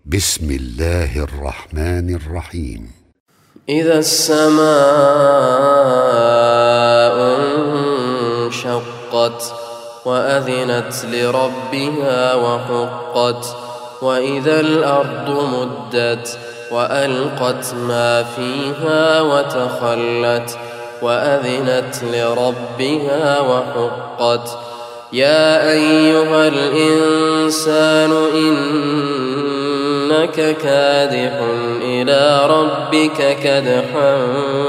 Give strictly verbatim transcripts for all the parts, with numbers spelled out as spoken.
بسم الله الرحمن الرحيم. إذا السماء انشقت وأذنت لربها وحقت وإذا الأرض مدت وألقت ما فيها وتخلت وأذنت لربها وحقت. يا أيها الإنسان إنك كادح إلى ربك كدحا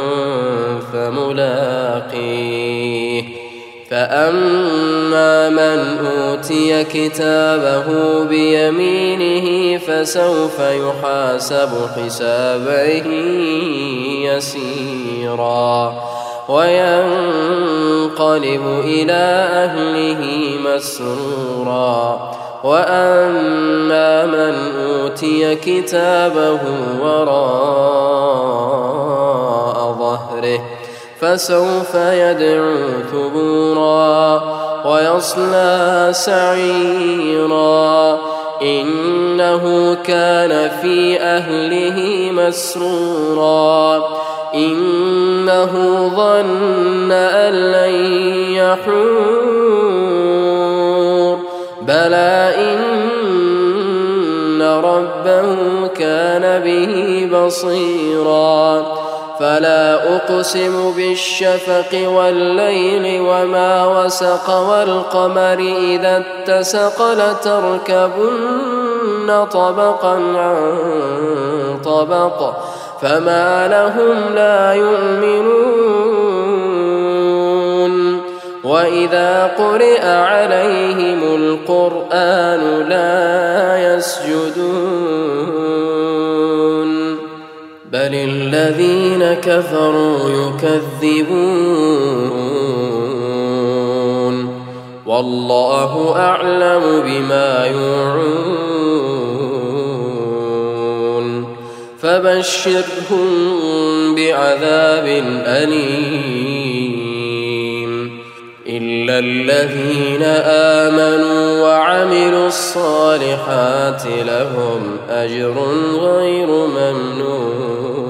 فملاقيه. فأما من أوتي كتابه بيمينه فسوف يحاسب حسابا يسيرا وينقلب إلى أهله مسرورا. وأما من أوتي كتابه وراء ظهره فسوف يدعو ثبورا ويصلى سعيرا إنه كان في أهله مسرورا إنه ظن أن لن يحور بلى إن ربه كان به بصيرا. فلا أقسم بالشفق والليل وما وسق والقمر إذا اتسق لتركبن طبقا عن طبق فما لهم لا يؤمنون. وإذا قرئ عليهم القرآن لا يسجدون بل الذين كفروا يكذبون والله أعلم بما يوعون. فبشرهم بعذاب أليم إلا الذين آمنوا وعملوا الصالحات لهم أجر غير ممنون.